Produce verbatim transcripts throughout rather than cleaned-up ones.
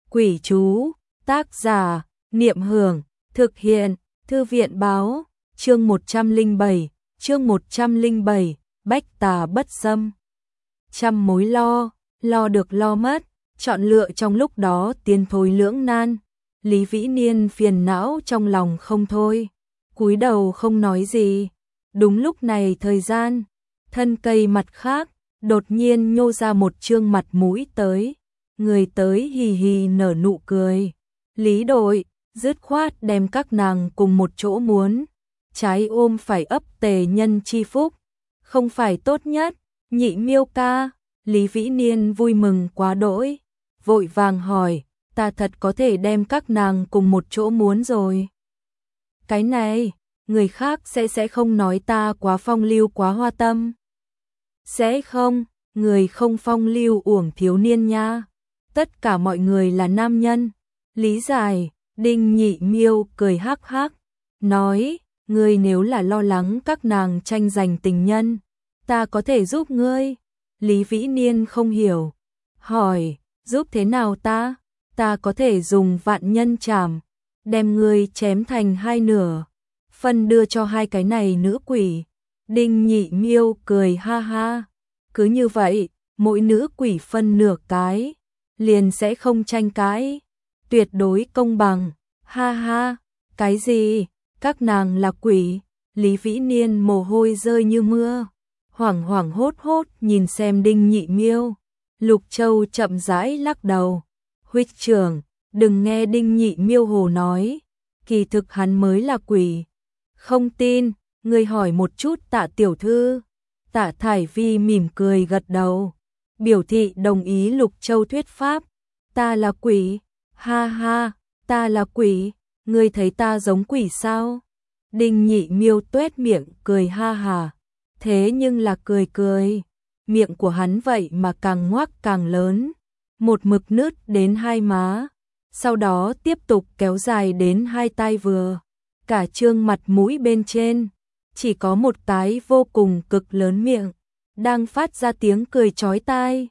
Quỷ chú, tác giả, Niệm Hưởng, thực hiện, Thư viện báo, chương một trăm lẻ bảy, chương một trăm lẻ bảy, bách tà bất xâm. Trăm mối lo, lo được lo mất, chọn lựa trong lúc đó tiến thối lưỡng nan. Lý Vĩ Niên phiền não trong lòng không thôi, cúi đầu không nói gì. Đúng lúc này thời gian, thân cây mặt khác, đột nhiên nhô ra một trương mặt mũi tới. Người tới hì hì nở nụ cười. Lý đội, dứt khoát đem các nàng cùng một chỗ muốn. Trái ôm phải ấp tề nhân chi phúc. Không phải tốt nhất, Nhị Miêu ca. Lý Vĩ Niên vui mừng quá đỗi. Vội vàng hỏi, ta thật có thể đem các nàng cùng một chỗ muốn rồi. Cái này, người khác sẽ sẽ không nói ta quá phong lưu quá hoa tâm. Sẽ không, người không phong lưu uổng thiếu niên nha. Tất cả mọi người là nam nhân. Lý giải, Đinh Nhị Miêu cười hắc hắc, nói, ngươi nếu là lo lắng các nàng tranh giành tình nhân, ta có thể giúp ngươi. Lý Vĩ Niên không hiểu, hỏi, giúp thế nào ta? Ta có thể dùng vạn nhân trảm, đem ngươi chém thành hai nửa, phân đưa cho hai cái này nữ quỷ. Đinh Nhị Miêu cười ha ha, cứ như vậy, mỗi nữ quỷ phân nửa cái, liền sẽ không tranh cãi, tuyệt đối công bằng. Ha ha, cái gì? Các nàng là quỷ? Lý Vĩ Niên mồ hôi rơi như mưa, hoảng hoảng hốt hốt nhìn xem Đinh Nhị Miêu. Lục Châu chậm rãi lắc đầu, huynh trưởng, đừng nghe Đinh Nhị Miêu hồ nói, kỳ thực hắn mới là quỷ. Không tin, ngươi hỏi một chút Tạ tiểu thư. Tạ Thải Vi mỉm cười gật đầu, biểu thị đồng ý Lục Châu thuyết pháp. Ta là quỷ? Ha ha, ta là quỷ, ngươi thấy ta giống quỷ sao? Đinh Nhị Miêu tuét miệng cười ha hà, thế nhưng là cười cười, miệng của hắn vậy mà càng ngoác càng lớn, một mực nứt đến hai má, sau đó tiếp tục kéo dài đến hai tay vừa, cả trương mặt mũi bên trên, chỉ có một cái vô cùng cực lớn miệng, đang phát ra tiếng cười chói tai.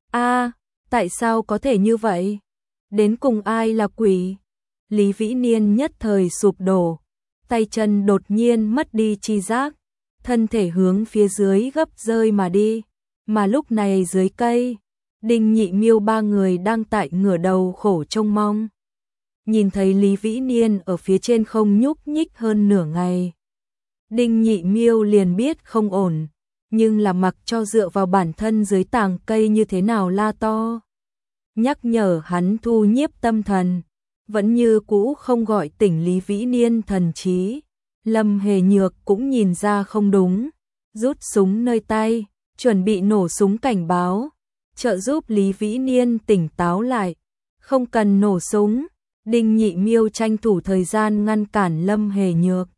A, tại sao có thể như vậy? Đến cùng ai là quỷ? Lý Vĩ Niên nhất thời sụp đổ, tay chân đột nhiên mất đi chi giác, thân thể hướng phía dưới gấp rơi mà đi. Mà lúc này dưới cây, Đinh Nhị Miêu ba người đang tại ngửa đầu khổ trông mong. Nhìn thấy Lý Vĩ Niên ở phía trên không nhúc nhích hơn nửa ngày, Đinh Nhị Miêu liền biết không ổn, nhưng là mặc cho dựa vào bản thân dưới tàng cây như thế nào la to, nhắc nhở hắn thu nhiếp tâm thần, vẫn như cũ không gọi tỉnh Lý Vĩ Niên thần trí. Lâm Hề Nhược cũng nhìn ra không đúng, rút súng nơi tay, chuẩn bị nổ súng cảnh báo, trợ giúp Lý Vĩ Niên tỉnh táo lại. Không cần nổ súng, Đinh Nhị Miêu tranh thủ thời gian ngăn cản Lâm Hề Nhược.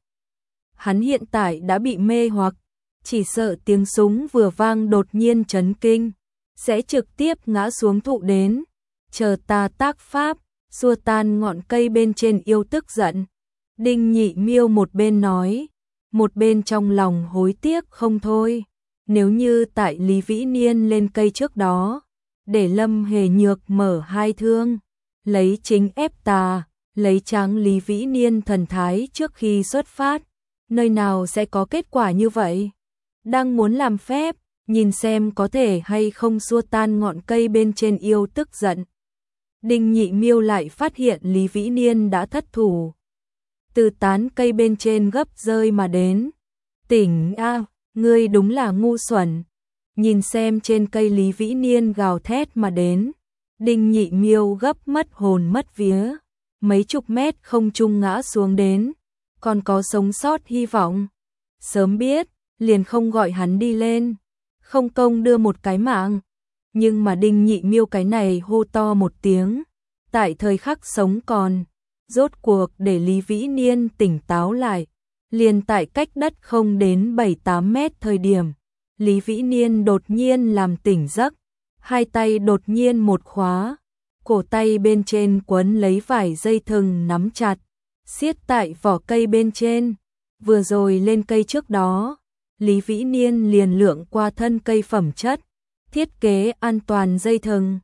Hắn hiện tại đã bị mê hoặc, chỉ sợ tiếng súng vừa vang đột nhiên chấn kinh, sẽ trực tiếp ngã xuống thụ đến. Chờ ta tác pháp, xua tan ngọn cây bên trên yêu tức giận. Đinh Nhị Miêu một bên nói, một bên trong lòng hối tiếc không thôi. Nếu như tại Lý Vĩ Niên lên cây trước đó, để Lâm Hề Nhược mở hai thương, lấy chính ép tà, lấy tráng Lý Vĩ Niên thần thái trước khi xuất phát, nơi nào sẽ có kết quả như vậy? Đang muốn làm phép, nhìn xem có thể hay không xua tan ngọn cây bên trên yêu tức giận. Đinh Nhị Miêu lại phát hiện Lý Vĩ Niên đã thất thủ, từ tán cây bên trên gấp rơi mà đến. Tỉnh a, ngươi đúng là ngu xuẩn. Nhìn xem trên cây Lý Vĩ Niên gào thét mà đến, Đinh Nhị Miêu gấp mất hồn mất vía, mấy chục mét không trung ngã xuống đến, còn có sống sót hy vọng. Sớm biết, liền không gọi hắn đi lên, không công đưa một cái mạng. Nhưng mà Đinh Nhị Miêu cái này hô to một tiếng, tại thời khắc sống còn, rốt cuộc để Lý Vĩ Niên tỉnh táo lại. Liền tại cách đất không đến bảy tám mét thời điểm, Lý Vĩ Niên đột nhiên làm tỉnh giấc, hai tay đột nhiên một khóa, cổ tay bên trên quấn lấy vải dây thừng nắm chặt, siết tại vỏ cây bên trên. Vừa rồi lên cây trước đó, Lý Vĩ Niên liền lượn qua thân cây phẩm chất, thiết kế an toàn dây thừng,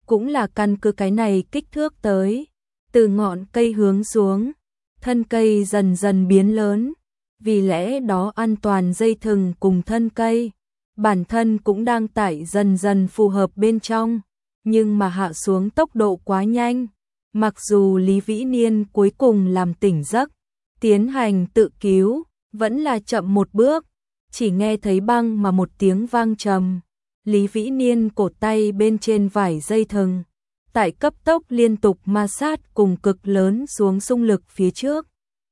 cũng là căn cứ cái này kích thước tới. Từ ngọn cây hướng xuống, thân cây dần dần biến lớn, vì lẽ đó an toàn dây thừng cùng thân cây, bản thân cũng đang tải dần dần phù hợp bên trong, nhưng mà hạ xuống tốc độ quá nhanh. Mặc dù Lý Vĩ Niên cuối cùng làm tỉnh giấc, tiến hành tự cứu, vẫn là chậm một bước, chỉ nghe thấy băng mà một tiếng vang trầm. Lý Vĩ Niên cột tay bên trên vải dây thừng, tại cấp tốc liên tục ma sát cùng cực lớn xuống xung lực phía trước.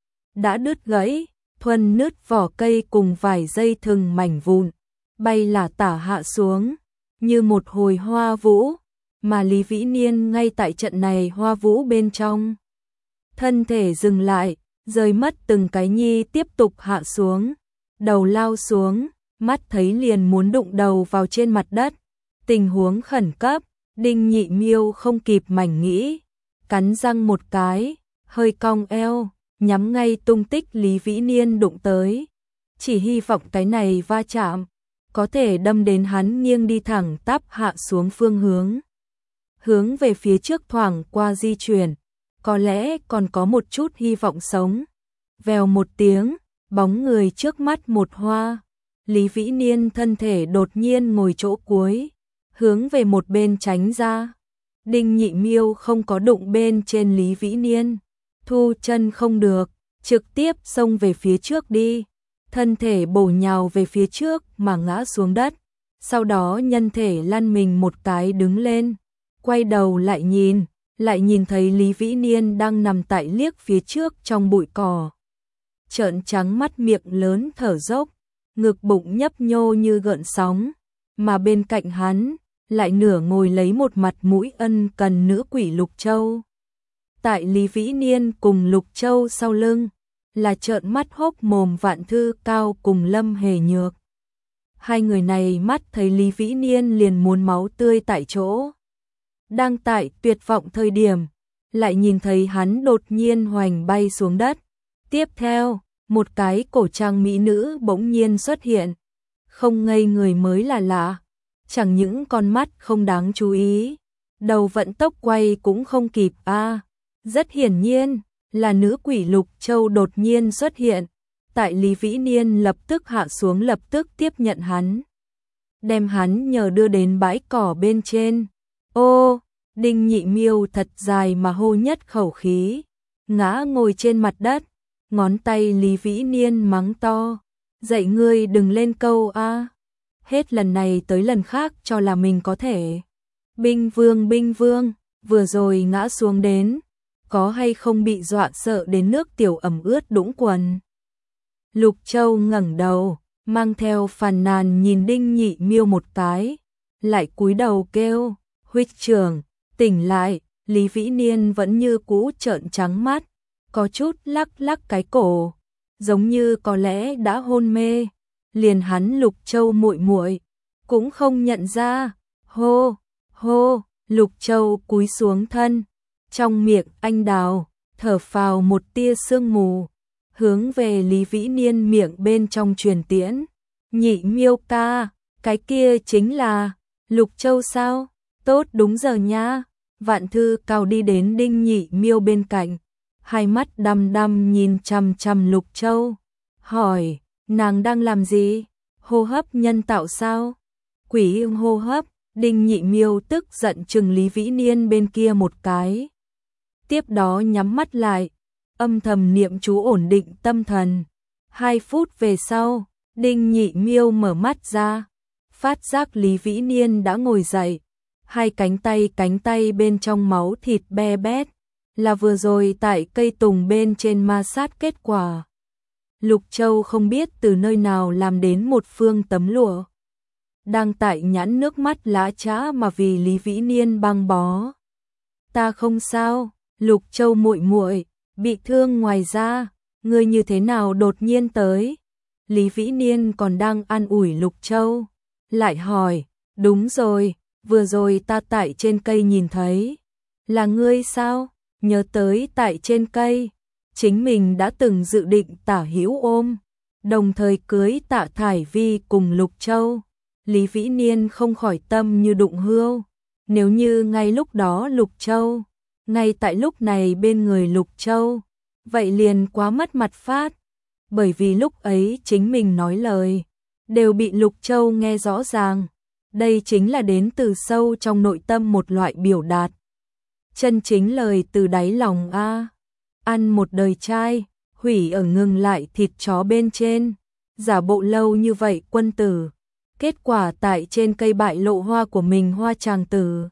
Đã đứt gãy, thuần nứt vỏ cây cùng vải dây thừng mảnh vụn, bay là tả hạ xuống, như một hồi hoa vũ, mà Lý Vĩ Niên ngay tại trận này hoa vũ bên trong. Thân thể dừng lại, rơi mất từng cái nhi tiếp tục hạ xuống, đầu lao xuống, mắt thấy liền muốn đụng đầu vào trên mặt đất. Tình huống khẩn cấp, Đinh Nhị Miêu không kịp mảnh nghĩ, cắn răng một cái, hơi cong eo, nhắm ngay tung tích Lý Vĩ Niên đụng tới. Chỉ hy vọng cái này va chạm, có thể đâm đến hắn nghiêng đi thẳng tắp hạ xuống phương hướng. Hướng về phía trước thoảng qua di chuyển, có lẽ còn có một chút hy vọng sống. Vèo một tiếng, bóng người trước mắt một hoa. Lý Vĩ Niên thân thể đột nhiên ngồi chỗ cuối, hướng về một bên tránh ra. Đinh Nhị Miêu không có đụng bên trên Lý Vĩ Niên, thu chân không được, trực tiếp xông về phía trước đi. Thân thể bổ nhào về phía trước mà ngã xuống đất, sau đó nhân thể lăn mình một cái đứng lên, quay đầu lại nhìn, lại nhìn thấy Lý Vĩ Niên đang nằm tại liếc phía trước trong bụi cỏ. Trợn trắng mắt, miệng lớn thở dốc, ngực bụng nhấp nhô như gợn sóng, mà bên cạnh hắn lại nửa ngồi lấy một mặt mũi ân cần nữ quỷ Lục Châu. Tại Lý Vĩ Niên cùng Lục Châu sau lưng là trợn mắt hốc mồm Vạn Thư Cao cùng Lâm Hề Nhược. Hai người này mắt thấy Lý Vĩ Niên liền muốn máu tươi tại chỗ. Đang tại tuyệt vọng thời điểm, lại nhìn thấy hắn đột nhiên hoành bay xuống đất. Tiếp theo, một cái cổ trang mỹ nữ bỗng nhiên xuất hiện. Không ngây người mới là lạ, chẳng những con mắt không đáng chú ý, đầu vận tốc quay cũng không kịp a. À, rất hiển nhiên là nữ quỷ Lục Châu đột nhiên xuất hiện. Tại Lý Vĩ Niên lập tức hạ xuống, lập tức tiếp nhận hắn, đem hắn nhờ đưa đến bãi cỏ bên trên. Ô, Đinh Nhị Miêu thật dài mà hô nhất khẩu khí, ngã ngồi trên mặt đất, ngón tay Lý Vĩ Niên mắng to, dạy ngươi đừng lên câu a. À. Hết lần này tới lần khác cho là mình có thể. Binh Vương, Binh Vương, vừa rồi ngã xuống đến, có hay không bị dọa sợ đến nước tiểu ẩm ướt đũng quần. Lục Châu ngẩng đầu, mang theo phàn nàn nhìn Đinh Nhị Miêu một cái, lại cúi đầu kêu, huynh trưởng, tỉnh lại. Lý Vĩ Niên vẫn như cũ trợn trắng mắt, có chút lắc lắc cái cổ, giống như có lẽ đã hôn mê. Liền hắn Lục Châu muội muội cũng không nhận ra. Hô, hô, Lục Châu cúi xuống thân, trong miệng anh đào thở phào một tia sương mù, hướng về Lý Vĩ Niên miệng bên trong truyền tiễn. Nhị Miêu ca, cái kia chính là Lục Châu sao? Tốt, đúng giờ nha. Vạn Thư Cao đi đến Đinh Nhị Miêu bên cạnh, hai mắt đăm đăm nhìn chằm chằm Lục Châu, hỏi, nàng đang làm gì? Hô hấp nhân tạo sao? Quỷ hô hấp. Đinh Nhị Miêu tức giận chừng Lý Vĩ Niên bên kia một cái, tiếp đó nhắm mắt lại, âm thầm niệm chú ổn định tâm thần. Hai phút về sau, Đinh Nhị Miêu mở mắt ra, phát giác Lý Vĩ Niên đã ngồi dậy, hai cánh tay cánh tay bên trong máu thịt be bét, là vừa rồi tại cây tùng bên trên ma sát kết quả. Lục Châu không biết từ nơi nào làm đến một phương tấm lụa, đang tại nhãn nước mắt lã chã mà vì Lý Vĩ Niên băng bó. Ta không sao, Lục Châu muội muội, bị thương ngoài ra, ngươi như thế nào đột nhiên tới? Lý Vĩ Niên còn đang an ủi Lục Châu, lại hỏi, đúng rồi, vừa rồi ta tại trên cây nhìn thấy, là ngươi sao? Nhớ tới tại trên cây, chính mình đã từng dự định tả hữu ôm, đồng thời cưới Tạ Thải Vi cùng Lục Châu. Lý Vĩ Niên không khỏi tâm như đụng hươu, Nếu như ngay lúc đó Lục Châu, ngay tại lúc này bên người Lục Châu, vậy liền quá mất mặt phát, bởi vì lúc ấy chính mình nói lời, đều bị Lục Châu nghe rõ ràng, đây chính là đến từ sâu trong nội tâm một loại biểu đạt. Chân chính lời từ đáy lòng a. Ăn một đời trai, hủy ở ngừng lại thịt chó bên trên, giả bộ lâu như vậy quân tử, kết quả tại trên cây bại lộ hoa của mình hoa tràng tử.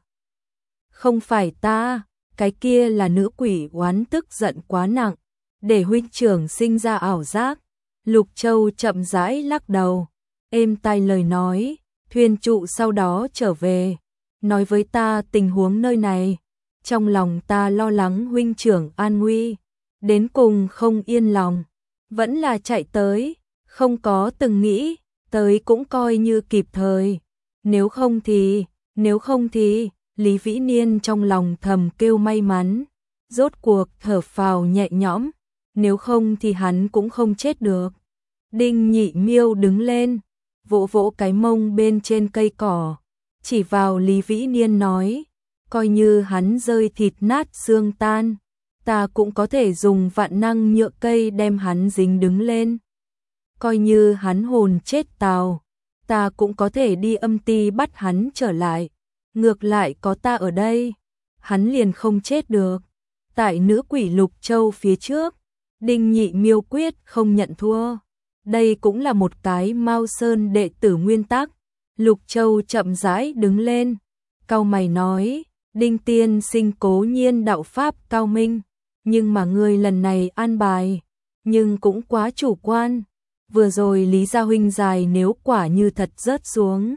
Không phải ta, cái kia là nữ quỷ oán tức giận quá nặng, để huynh trưởng sinh ra ảo giác. Lục Châu chậm rãi lắc đầu, êm tai lời nói, thuyền trụ sau đó trở về, nói với ta tình huống nơi này, trong lòng ta lo lắng huynh trưởng an nguy, đến cùng không yên lòng, vẫn là chạy tới, không có từng nghĩ, tới cũng coi như kịp thời, nếu không thì, nếu không thì, Lý Vĩ Niên trong lòng thầm kêu may mắn, rốt cuộc thở phào nhẹ nhõm, nếu không thì hắn cũng không chết được. Đinh Nhị Miêu đứng lên, vỗ vỗ cái mông bên trên cây cỏ, chỉ vào Lý Vĩ Niên nói, coi như hắn rơi thịt nát xương tan, ta cũng có thể dùng vạn năng nhựa cây đem hắn dính đứng lên. Coi như hắn hồn chết tào, ta cũng có thể đi âm ty bắt hắn trở lại, ngược lại có ta ở đây, hắn liền không chết được. Tại nữ quỷ Lục Châu phía trước, Đinh Nhị Miêu quyết không nhận thua. Đây cũng là một cái Mao Sơn đệ tử nguyên tắc. Lục Châu chậm rãi đứng lên, cau mày nói, Đinh tiên sinh cố nhiên đạo pháp cao minh, nhưng mà ngươi lần này an bài, nhưng cũng quá chủ quan. Vừa rồi Lý Gia huynh dài nếu quả như thật rớt xuống,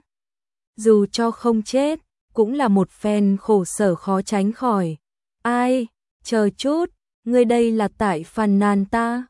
dù cho không chết, cũng là một phen khổ sở khó tránh khỏi. Ai, chờ chút, ngươi đây là tại phàn nàn ta.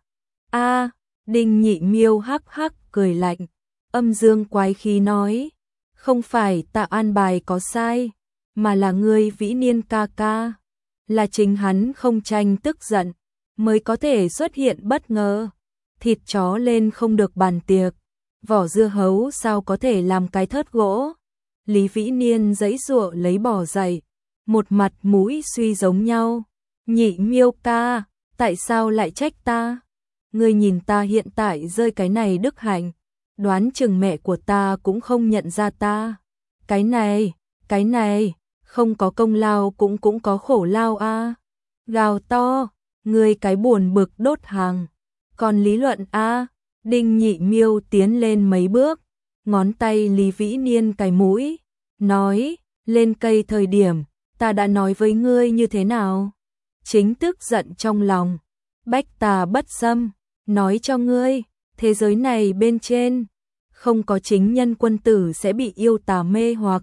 A, Đinh Nhị Miêu hắc hắc cười lạnh, âm dương quái khí nói, không phải ta an bài có sai, mà là ngươi Vĩ Niên ca ca, là chính hắn không tranh tức giận, mới có thể xuất hiện bất ngờ. Thịt chó lên không được bàn tiệc, vỏ dưa hấu sao có thể làm cái thớt gỗ. Lý Vĩ Niên giãy giụa lấy bò dậy, một mặt mũi suy giống nhau. Nhị Miêu ca, tại sao lại trách ta? Ngươi nhìn ta hiện tại rơi cái này đức hạnh, đoán chừng mẹ của ta cũng không nhận ra ta. Cái này, cái này, không có công lao cũng cũng có khổ lao a. Gào to, ngươi cái buồn bực đốt hàng. Còn lý luận a, Đinh Nhị Miêu tiến lên mấy bước, ngón tay Lý Vĩ Niên cài mũi, nói, lên cây thời điểm, ta đã nói với ngươi như thế nào? Chính tức giận trong lòng, bách tà bất xâm, nói cho ngươi, thế giới này bên trên, không có chính nhân quân tử sẽ bị yêu tà mê hoặc.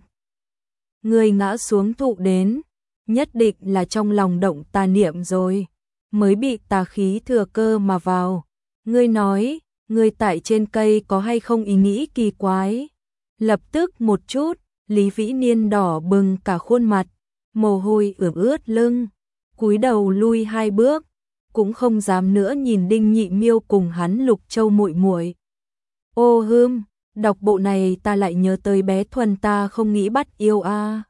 Ngươi ngã xuống thụ đến, nhất định là trong lòng động tà niệm rồi, mới bị tà khí thừa cơ mà vào. Ngươi nói, ngươi tại trên cây có hay không ý nghĩ kỳ quái? Lập tức một chút, Lý Vĩ Niên đỏ bừng cả khuôn mặt, mồ hôi ướt ướt lưng, cúi đầu lui hai bước, cũng không dám nữa nhìn Đinh Nhị Miêu cùng hắn Lục Châu muội muội. Ô hưm, đọc bộ này ta lại nhớ tới bé Thuần ta không nghĩ bắt yêu a.